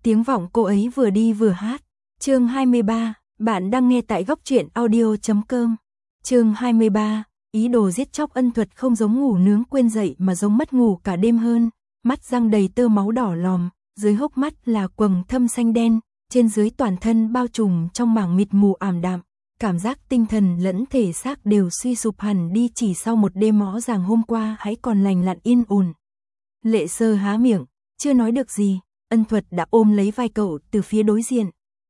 tiếng vọng cô ấy vừa đi vừa hát. Chương 23, bạn đang nghe tại góc truyện audio.com. Chương 23, ý đồ giết chóc. Ân Thuật không giống ngủ nướng quên dậy mà giống mất ngủ cả đêm hơn, mắt răng đầy tơ máu đỏ lòm, dưới hốc mắt là quầng thâm xanh đen, trên dưới toàn thân bao trùm trong mảng mịt mù ảm đạm, cảm giác tinh thần lẫn thể xác đều suy sụp hẳn đi chỉ sau một đêm rõ ràng hôm qua hãy còn lành lặn yên ổn. Lệ Sơ há miệng, chưa nói được gì, Ân Thuật đã ôm lấy vai cậu từ phía đối diện.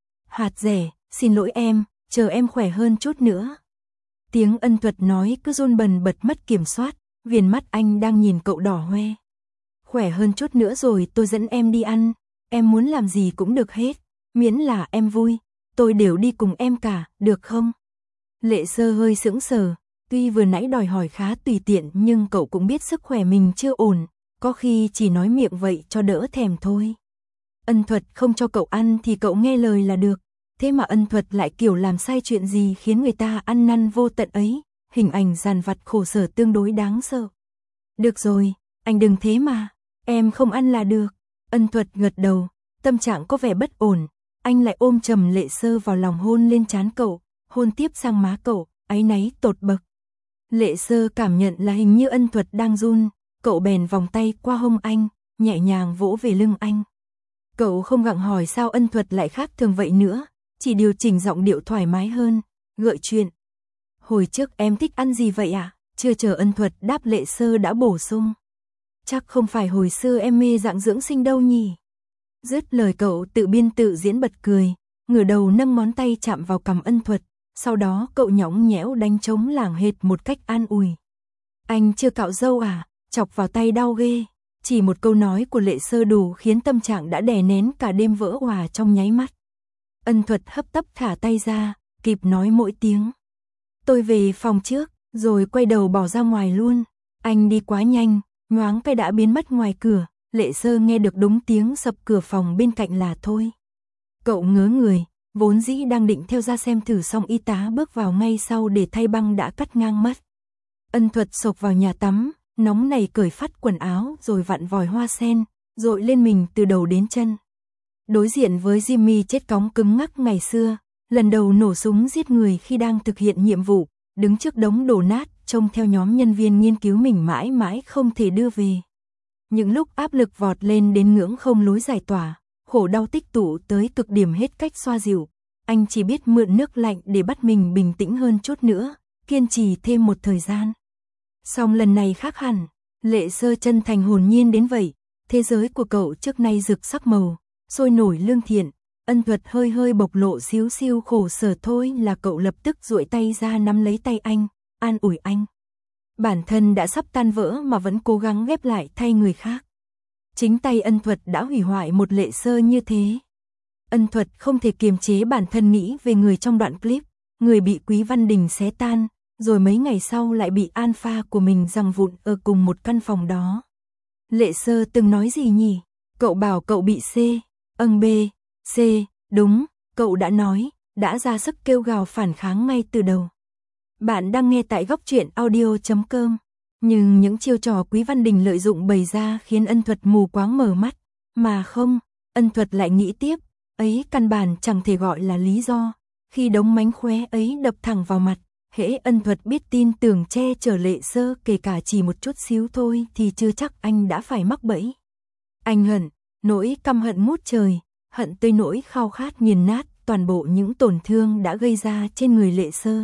Hạt rẻ, xin lỗi em, chờ em khỏe hơn chút nữa. Tiếng Ân Thuật nói cứ run bần bật mất kiểm soát, viền mắt anh đang nhìn cậu đỏ hoe. Khỏe hơn chút nữa rồi tôi dẫn em đi ăn, em muốn làm gì cũng được hết, miễn là em vui, tôi đều đi cùng em cả, được không? Lệ Sơ hơi sững sờ, tuy vừa nãy đòi hỏi khá tùy tiện nhưng cậu cũng biết sức khỏe mình chưa ổn, có khi chỉ nói miệng vậy cho đỡ thèm thôi. Ân Thuật không cho cậu ăn thì cậu nghe lời là được, thế mà Ân Thuật lại kiểu làm sai chuyện gì khiến người ta ăn năn vô tận ấy, hình ảnh dằn vặt khổ sở tương đối đáng sợ. Được rồi, anh đừng thế mà, em không ăn là được. Ân Thuật gật đầu, tâm trạng có vẻ bất ổn, anh lại ôm chầm Lệ Sơ vào lòng hôn lên trán cậu, hôn tiếp sang má cậu, áy náy tột bậc. Lệ Sơ cảm nhận là hình như Ân Thuật đang run, cậu bèn vòng tay qua hông anh, nhẹ nhàng vỗ về lưng anh. Cậu không gặng hỏi sao Ân Thuật lại khác thường vậy nữa, chỉ điều chỉnh giọng điệu thoải mái hơn, gợi chuyện. Hồi trước em thích ăn gì vậy ạ? Chưa chờ Ân Thuật đáp Lệ Sơ đã bổ sung. Chắc không phải hồi xưa em mê dạng dưỡng sinh đâu nhỉ? Dứt lời cậu tự biên tự diễn bật cười, ngửa đầu nâng ngón tay chạm vào cằm Ân Thuật, sau đó cậu nhõng nhẽo đánh trống lảng hệt một cách an ủi. Anh chưa cạo râu à? Chọc vào tay đau ghê. Chỉ một câu nói của Lệ Sơ đủ khiến tâm trạng đã đè nén cả đêm vỡ òa trong nháy mắt. Ân Thuật hấp tấp thả tay ra, kịp nói mỗi tiếng. Tôi về phòng trước, rồi quay đầu bỏ ra ngoài luôn. Anh đi quá nhanh, nhoáng cái đã biến mất ngoài cửa. Lệ Sơ nghe được đúng tiếng sập cửa phòng bên cạnh là thôi. Cậu ngớ người, vốn dĩ đang định theo ra xem thử xong y tá bước vào ngay sau để thay băng đã cắt ngang mất. Ân Thuật xộc vào nhà tắm, nóng này cởi phắt quần áo rồi vặn vòi hoa sen, dội lên mình từ đầu đến chân. Đối diện với Jimmy chết cóng cứng ngắc ngày xưa, lần đầu nổ súng giết người khi đang thực hiện nhiệm vụ, đứng trước đống đổ nát, trông theo nhóm nhân viên nghiên cứu mình mãi mãi không thể đưa về. Những lúc áp lực vọt lên đến ngưỡng không lối giải tỏa, khổ đau tích tụ tới cực điểm hết cách xoa dịu, anh chỉ biết mượn nước lạnh để bắt mình bình tĩnh hơn chút nữa, kiên trì thêm một thời gian. Song lần này khác hẳn, Lệ Sơ chân thành hồn nhiên đến vậy, thế giới của cậu trước nay rực sắc màu, sôi nổi lương thiện, Ân Thuật hơi hơi bộc lộ xíu xiu khổ sở thôi là cậu lập tức duỗi tay ra nắm lấy tay anh, an ủi anh. Bản thân đã sắp tan vỡ mà vẫn cố gắng ghép lại thay người khác. Chính tay Ân Thuật đã hủy hoại một Lệ Sơ như thế. Ân Thuật không thể kiềm chế bản thân nghĩ về người trong đoạn clip, người bị Quý Văn Đình xé tan, rồi mấy ngày sau lại bị alpha của mình giằng vụn ở cùng một căn phòng đó. Lệ Sơ từng nói gì nhỉ? Cậu bảo cậu bị C, B, C, đúng, cậu đã nói, đã ra sức kêu gào phản kháng ngay từ đầu. Bạn đang nghe tại góc truyện audio.com, nhưng những chiêu trò Quý Văn Đình lợi dụng bày ra khiến Ân Thuật mù quáng mở mắt, mà không, Ân Thuật lại nghĩ tiếp, ấy căn bản chẳng thể gọi là lý do, khi đống mánh khóe ấy đập thẳng vào mặt. Hễ Ân Thuật biết tin tưởng che chở Lệ Sơ kể cả chỉ một chút xíu thôi thì chưa chắc anh đã phải mắc bẫy. Anh hận, nỗi căm hận ngút trời, hận tới nỗi khao khát nghiền nát toàn bộ những tổn thương đã gây ra trên người Lệ Sơ.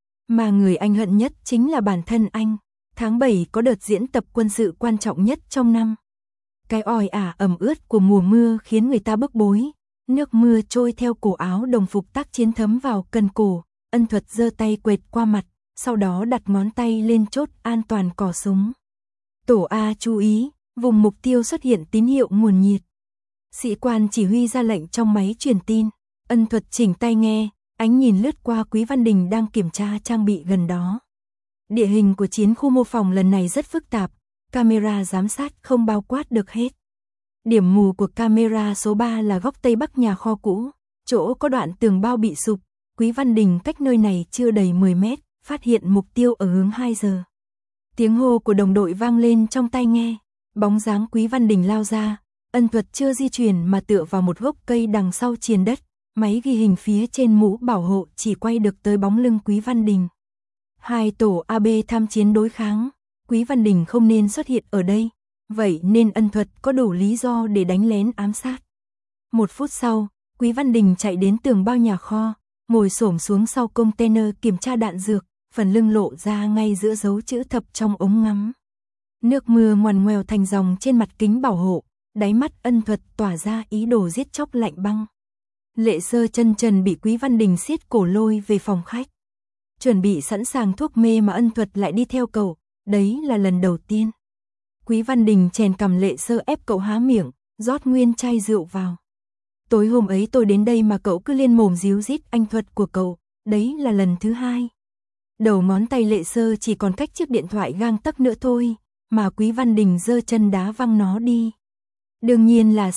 Mà người anh hận nhất chính là bản thân anh. Tháng 7 có đợt diễn tập quân sự quan trọng nhất trong năm. Cái oi ả ẩm ướt của mùa mưa khiến người ta bức bối, nước mưa trôi theo cổ áo đồng phục tác chiến thấm vào cần cổ. Ân Thuật giơ tay quệt qua mặt, sau đó đặt ngón tay lên chốt an toàn cò súng. Tổ A chú ý, vùng mục tiêu xuất hiện tín hiệu nguồn nhiệt. Sĩ quan chỉ huy ra lệnh trong máy truyền tin. Ân Thuật chỉnh tai nghe, ánh nhìn lướt qua Quý Văn Đình đang kiểm tra trang bị gần đó. Địa hình của chiến khu mô phỏng lần này rất phức tạp, camera giám sát không bao quát được hết. Điểm mù của camera số 3 là góc tây bắc nhà kho cũ, chỗ có đoạn tường bao bị sụp. Quý Văn Đình cách nơi này chưa đầy 10 mét, phát hiện mục tiêu ở hướng 2 giờ. Tiếng hô của đồng đội vang lên trong tai nghe, bóng dáng Quý Văn Đình lao ra, Ân Thuật chưa di chuyển mà tựa vào một gốc cây đằng sau triền đất, máy ghi hình phía trên mũ bảo hộ chỉ quay được tới bóng lưng Quý Văn Đình. Hai tổ AB tham chiến đối kháng, Quý Văn Đình không nên xuất hiện ở đây, vậy nên Ân Thuật có đủ lý do để đánh lén ám sát. 1 phút sau, Quý Văn Đình chạy đến tường bao nhà kho, ngồi xổm xuống sau container kiểm tra đạn dược, phần lưng lộ ra ngay giữa dấu chữ thập trong ống ngắm. Nước mưa ngoằn ngoèo thành dòng trên mặt kính bảo hộ, đáy mắt Ân Thuật tỏa ra ý đồ giết chóc lạnh băng. Lệ Sơ chân trần bị Quý Văn Đình siết cổ lôi về phòng khách. Chuẩn bị sẵn sàng thuốc mê mà Ân Thuật lại đi theo cậu, đấy là lần đầu tiên. Quý Văn Đình chèn cằm Lệ Sơ ép cậu há miệng, rót nguyên chai rượu vào. Tối hôm ấy tôi đến đây mà cậu cứ liên mồm díu dít anh Thuật của cậu, đấy là lần thứ 2. Đầu ngón tay Lệ Sơ chỉ còn cách chiếc điện thoại gang tấc nữa thôi, mà Quý Văn Đình giơ chân đá văng nó đi. Đương nhiên là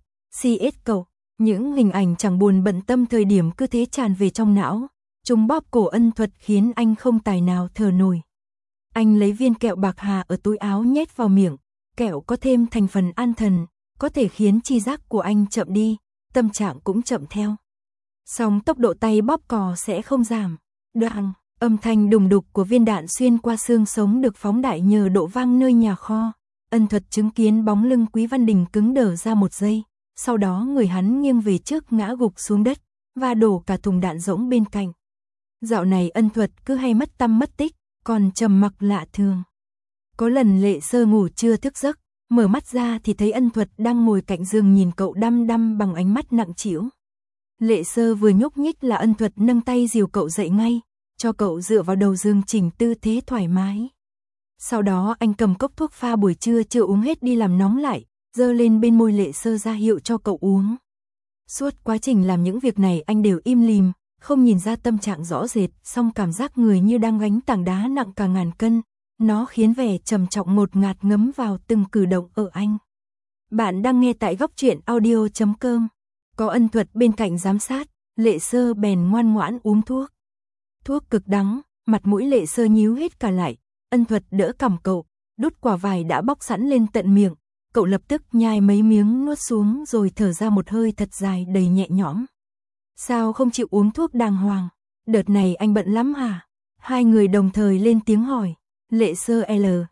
CS cậu. Những hình ảnh chẳng buồn bận tâm thời điểm cứ thế tràn về trong não. Chúng bóp cổ Ân Thuật khiến anh không tài nào thở nổi. Anh lấy viên kẹo bạc hà ở túi áo nhét vào miệng. Kẹo có thêm thành phần an thần, có thể khiến tri giác của anh chậm đi, tâm trạng cũng chậm theo. Song tốc độ tay bóp cò sẽ không giảm. Đoàng, âm thanh đùng đục của viên đạn xuyên qua xương sống được phóng đại nhờ độ vang nơi nhà kho. Ân Thuật chứng kiến bóng lưng Quý Văn Đình cứng đờ ra một giây. Sau đó người hắn nghiêng về trước ngã gục xuống đất, và đổ cả thùng đạn rỗng bên cạnh. Dạo này Ân Thuật cứ hay mất tăm mất tích, còn trầm mặc lạ thường. Có lần Lệ Sơ ngủ chưa thức giấc, mở mắt ra thì thấy Ân Thuật đang ngồi cạnh giường nhìn cậu đăm đăm bằng ánh mắt nặng trĩu. Lệ Sơ vừa nhúc nhích là Ân Thuật nâng tay dìu cậu dậy ngay, cho cậu dựa vào đầu giường chỉnh tư thế thoải mái. Sau đó anh cầm cốc thuốc pha buổi trưa chưa uống hết đi làm nóng lại, giơ lên bên môi Lệ Sơ ra hiệu cho cậu uống. Suốt quá trình làm những việc này anh đều im lìm, không nhìn ra tâm trạng rõ rệt, song cảm giác người như đang gánh tảng đá nặng cả ngàn cân, nó khiến vẻ trầm trọng ngột ngạt ngấm vào từng cử động ở anh. Bạn đang nghe tại Góc Truyện Audio.com. Có Ân Thuật bên cạnh giám sát, Lệ Sơ bèn ngoan ngoãn uống thuốc. Thuốc cực đắng, mặt mũi Lệ Sơ nhíu hết cả lại, Ân Thuật đỡ cằm cậu, đút quả vải đã bóc sẵn lên tận miệng. Cậu lập tức nhai mấy miếng nuốt xuống rồi thở ra một hơi thật dài đầy nhẹ nhõm. Sao không chịu uống thuốc đàng hoàng? Đợt này anh bận lắm hả? Hai người đồng thời lên tiếng hỏi. Lệ Sơ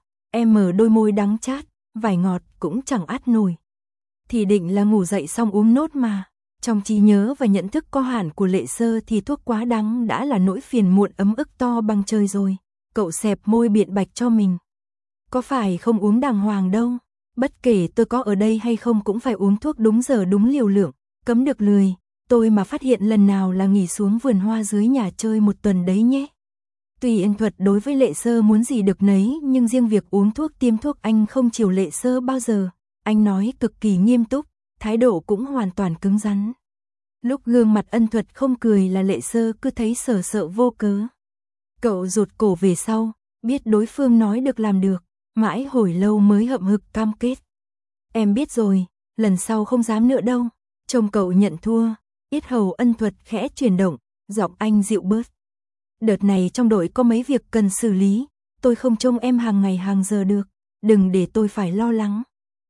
mở đôi môi đắng chát, vải ngọt cũng chẳng át nổi. Thì định là ngủ dậy xong uống nốt mà. Trong trí nhớ và nhận thức có hạn của Lệ Sơ thì thuốc quá đắng đã là nỗi phiền muộn ấm ức to bằng trời rồi. Cậu xẹp môi biện bạch cho mình. Có phải không uống đàng hoàng đâu. Bất kể tôi có ở đây hay không cũng phải uống thuốc đúng giờ đúng liều lượng, cấm được lười. Tôi mà phát hiện lần nào là nghỉ xuống vườn hoa dưới nhà chơi một tuần đấy nhé. Tuy Ân Thuật đối với Lệ Sơ muốn gì được nấy, nhưng riêng việc uống thuốc tiêm thuốc anh không chiều Lệ Sơ bao giờ. Anh nói cực kỳ nghiêm túc, thái độ cũng hoàn toàn cứng rắn. Lúc gương mặt Ân Thuật không cười là Lệ Sơ cứ thấy sợ sợ vô cớ. Cậu rụt cổ về sau, biết đối phương nói được làm được. Mãi hồi lâu mới hậm hực cam kết. Em biết rồi, lần sau không dám nữa đâu. Trông cậu nhận thua, yết hầu Ân Thuật khẽ chuyển động, giọng anh dịu bớt. Đợt này trong đội có mấy việc cần xử lý, tôi không trông em hàng ngày hàng giờ được, đừng để tôi phải lo lắng.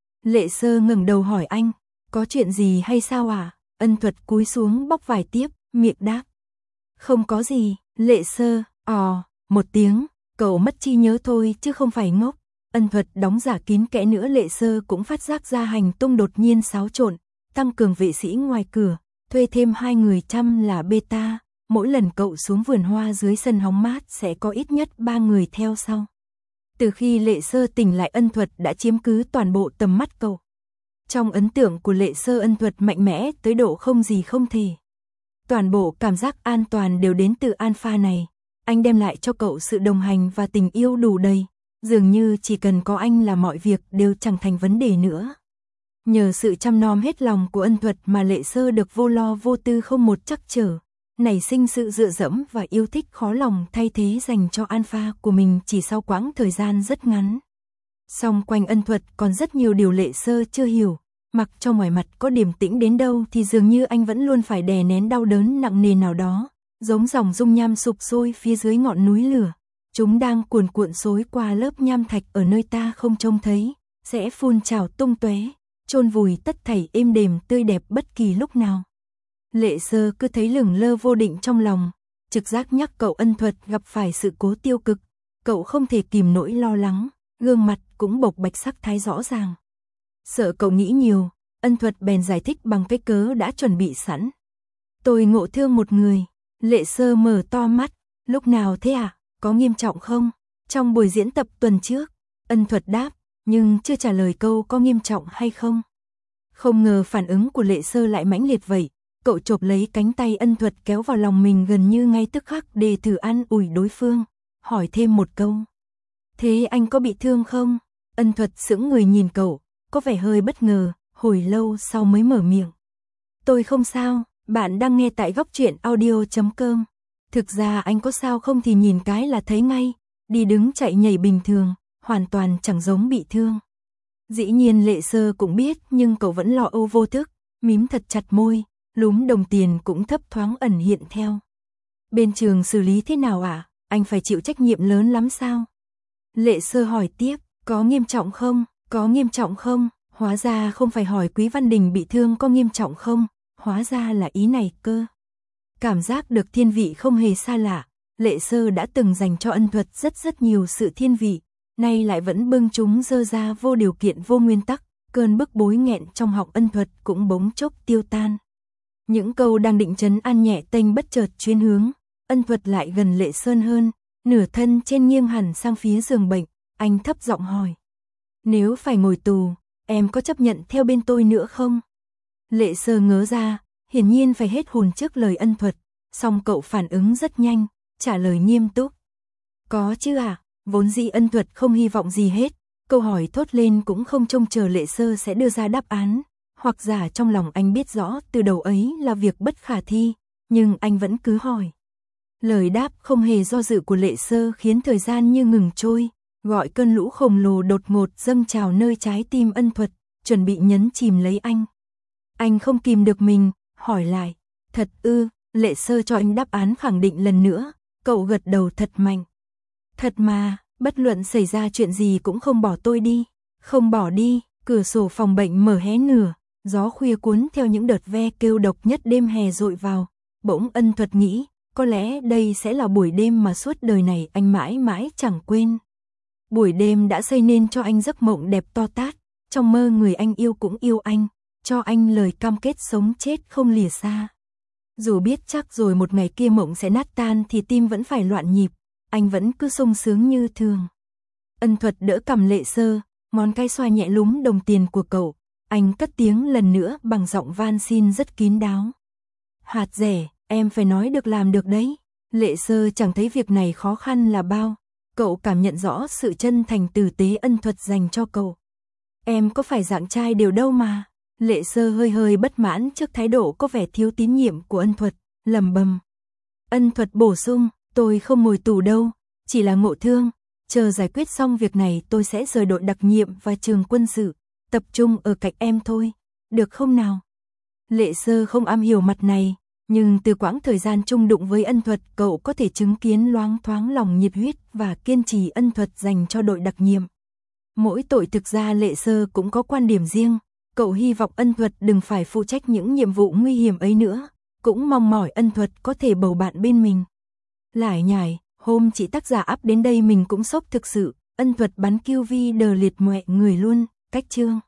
Lệ Sơ ngẩng đầu hỏi anh, có chuyện gì hay sao à? Ân Thuật cúi xuống bóc vải tiếp, miệng đáp. Không có gì, Lệ Sơ, một tiếng, cậu mất trí nhớ thôi chứ không phải ngốc. Ân Thuật đóng giả kín kẽ nữa. Lệ Sơ cũng phát giác ra hành tung đột nhiên xáo trộn, tăng cường vệ sĩ ngoài cửa, thuê thêm 2 người chăm là beta, mỗi lần cậu xuống vườn hoa dưới sân hóng mát sẽ có ít nhất 3 người theo sau. Từ khi Lệ Sơ tỉnh lại Ân Thuật đã chiếm cứ toàn bộ tầm mắt cậu. Trong ấn tượng của Lệ Sơ Ân Thuật mạnh mẽ tới độ không gì không thể. Toàn bộ cảm giác an toàn đều đến từ Alpha này, anh đem lại cho cậu sự đồng hành và tình yêu đủ đầy. Dường như chỉ cần có anh là mọi việc đều chẳng thành vấn đề nữa. Nhờ sự chăm nom hết lòng của Ân Thuật mà Lệ Sơ được vô lo vô tư không một trắc trở, nảy sinh sự dựa dẫm và yêu thích khó lòng thay thế dành cho Alpha của mình chỉ sau quãng thời gian rất ngắn. Song quanh Ân Thuật còn rất nhiều điều Lệ Sơ chưa hiểu, mặc cho ngoài mặt có điềm tĩnh đến đâu thì dường như anh vẫn luôn phải đè nén đau đớn nặng nề nào đó, giống dòng dung nham sụp sôi phía dưới ngọn núi lửa. Chúng đang cuồn cuộn xối qua lớp nham thạch ở nơi ta không trông thấy, sẽ phun trào tung tóe, chôn vùi tất thảy êm đềm tươi đẹp bất kỳ lúc nào. Lệ Sơ cứ thấy lửng lơ vô định trong lòng, trực giác nhắc cậu Ân Thuật gặp phải sự cố tiêu cực, cậu không thể kìm nỗi lo lắng, gương mặt cũng bộc bạch sắc thái rõ ràng. Sợ cậu nghĩ nhiều, Ân Thuật bèn giải thích bằng cái cớ đã chuẩn bị sẵn. Tôi ngộ thương một người. Lệ Sơ mở to mắt, lúc nào thế à, có nghiêm trọng không? Trong buổi diễn tập tuần trước, Ân Thuật đáp, nhưng chưa trả lời câu có nghiêm trọng hay không. Không ngờ phản ứng của Lệ Sơ lại mãnh liệt vậy, cậu chộp lấy cánh tay Ân Thuật kéo vào lòng mình gần như ngay tức khắc để thử an ủi đối phương, hỏi thêm một câu. Thế anh có bị thương không? Ân Thuật sững người nhìn cậu, có vẻ hơi bất ngờ, hồi lâu sau mới mở miệng. Tôi không sao, bạn đang nghe tại Góc Truyện Audio.com. Thực ra anh có sao không thì nhìn cái là thấy ngay, đi đứng chạy nhảy bình thường, hoàn toàn chẳng giống bị thương. Dĩ nhiên Lệ Sơ cũng biết nhưng cậu vẫn lo âu vô thức, mím thật chặt môi, lúm đồng tiền cũng thấp thoáng ẩn hiện theo. Bên trường xử lý thế nào ạ? Anh phải chịu trách nhiệm lớn lắm sao? Lệ Sơ hỏi tiếp, có nghiêm trọng không? Có nghiêm trọng không? Hóa ra không phải hỏi Quý Văn Đình bị thương có nghiêm trọng không? Hóa ra là ý này cơ. Cảm giác được thiên vị không hề xa lạ, Lệ Sơ đã từng dành cho Ân Thuật rất nhiều sự thiên vị, nay lại vẫn bưng chúng dơ ra vô điều kiện vô nguyên tắc, cơn bức bối nghẹn trong họng Ân Thuật cũng bỗng chốc tiêu tan. Những câu đang định trấn an nhẹ tênh bất chợt chuyên hướng, Ân Thuật lại gần Lệ Sơn hơn, nửa thân trên nghiêng hẳn sang phía giường bệnh, anh thấp giọng hỏi. Nếu phải ngồi tù, em có chấp nhận theo bên tôi nữa không? Lệ Sơ ngớ ra, hiển nhiên phải hết hồn trước lời Ân Thuật, song cậu phản ứng rất nhanh, trả lời nghiêm túc. Có chứ à, vốn dĩ Ân Thuật không hy vọng gì hết, câu hỏi thốt lên cũng không trông chờ Lệ Sơ sẽ đưa ra đáp án, hoặc giả trong lòng anh biết rõ từ đầu ấy là việc bất khả thi, nhưng anh vẫn cứ hỏi. Lời đáp không hề do dự của Lệ Sơ khiến thời gian như ngừng trôi, gọi cơn lũ khổng lồ đột ngột dâng trào nơi trái tim Ân Thuật, chuẩn bị nhấn chìm lấy anh. Anh không kìm được mình, hỏi lại, thật ư? Lệ Sơ cho anh đáp án khẳng định lần nữa, cậu gật đầu thật mạnh. Thật mà, bất luận xảy ra chuyện gì cũng không bỏ tôi đi. Không bỏ đi, cửa sổ phòng bệnh mở hé nửa, gió khuya cuốn theo những đợt ve kêu độc nhất đêm hè dội vào. Bỗng Ân Thuật nghĩ, có lẽ đây sẽ là buổi đêm mà suốt đời này anh mãi mãi chẳng quên. Buổi đêm đã xây nên cho anh giấc mộng đẹp to tát, trong mơ người anh yêu cũng yêu anh, cho anh lời cam kết sống chết không lìa xa. Dù biết chắc rồi một ngày kia mộng sẽ nát tan thì tim vẫn phải loạn nhịp, anh vẫn cứ sung sướng như thường. Ân Thuật đỡ cằm Lệ Sơ, ngón cái xoa nhẹ lúm đồng tiền của cậu, anh cất tiếng lần nữa bằng giọng van xin rất kín đáo. Hạt rẻ, em phải nói được làm được đấy. Lệ Sơ chẳng thấy việc này khó khăn là bao, cậu cảm nhận rõ sự chân thành tử tế Ân Thuật dành cho cậu. Em có phải dạng trai đều đâu mà. Lệ Sơ hơi bất mãn trước thái độ có vẻ thiếu tín nhiệm của Ân Thuật, lẩm bẩm. Ân Thuật bổ sung, tôi không ngồi tù đâu, chỉ là ngộ thương, chờ giải quyết xong việc này tôi sẽ rời đội đặc nhiệm và trường quân sự, tập trung ở cạnh em thôi, được không nào? Lệ Sơ không am hiểu mặt này, nhưng từ quãng thời gian chung đụng với Ân Thuật cậu có thể chứng kiến loáng thoáng lòng nhiệt huyết và kiên trì Ân Thuật dành cho đội đặc nhiệm. Mỗi tội thực ra Lệ Sơ cũng có quan điểm riêng. Cậu hy vọng Ân Thuật đừng phải phụ trách những nhiệm vụ nguy hiểm ấy nữa, cũng mong mỏi Ân Thuật có thể bầu bạn bên mình. Lải nhải, hôm chị tác giả up đến đây mình cũng sốc thực sự, Ân Thuật bắn QV đờ liệt moẹ người luôn, cách chương.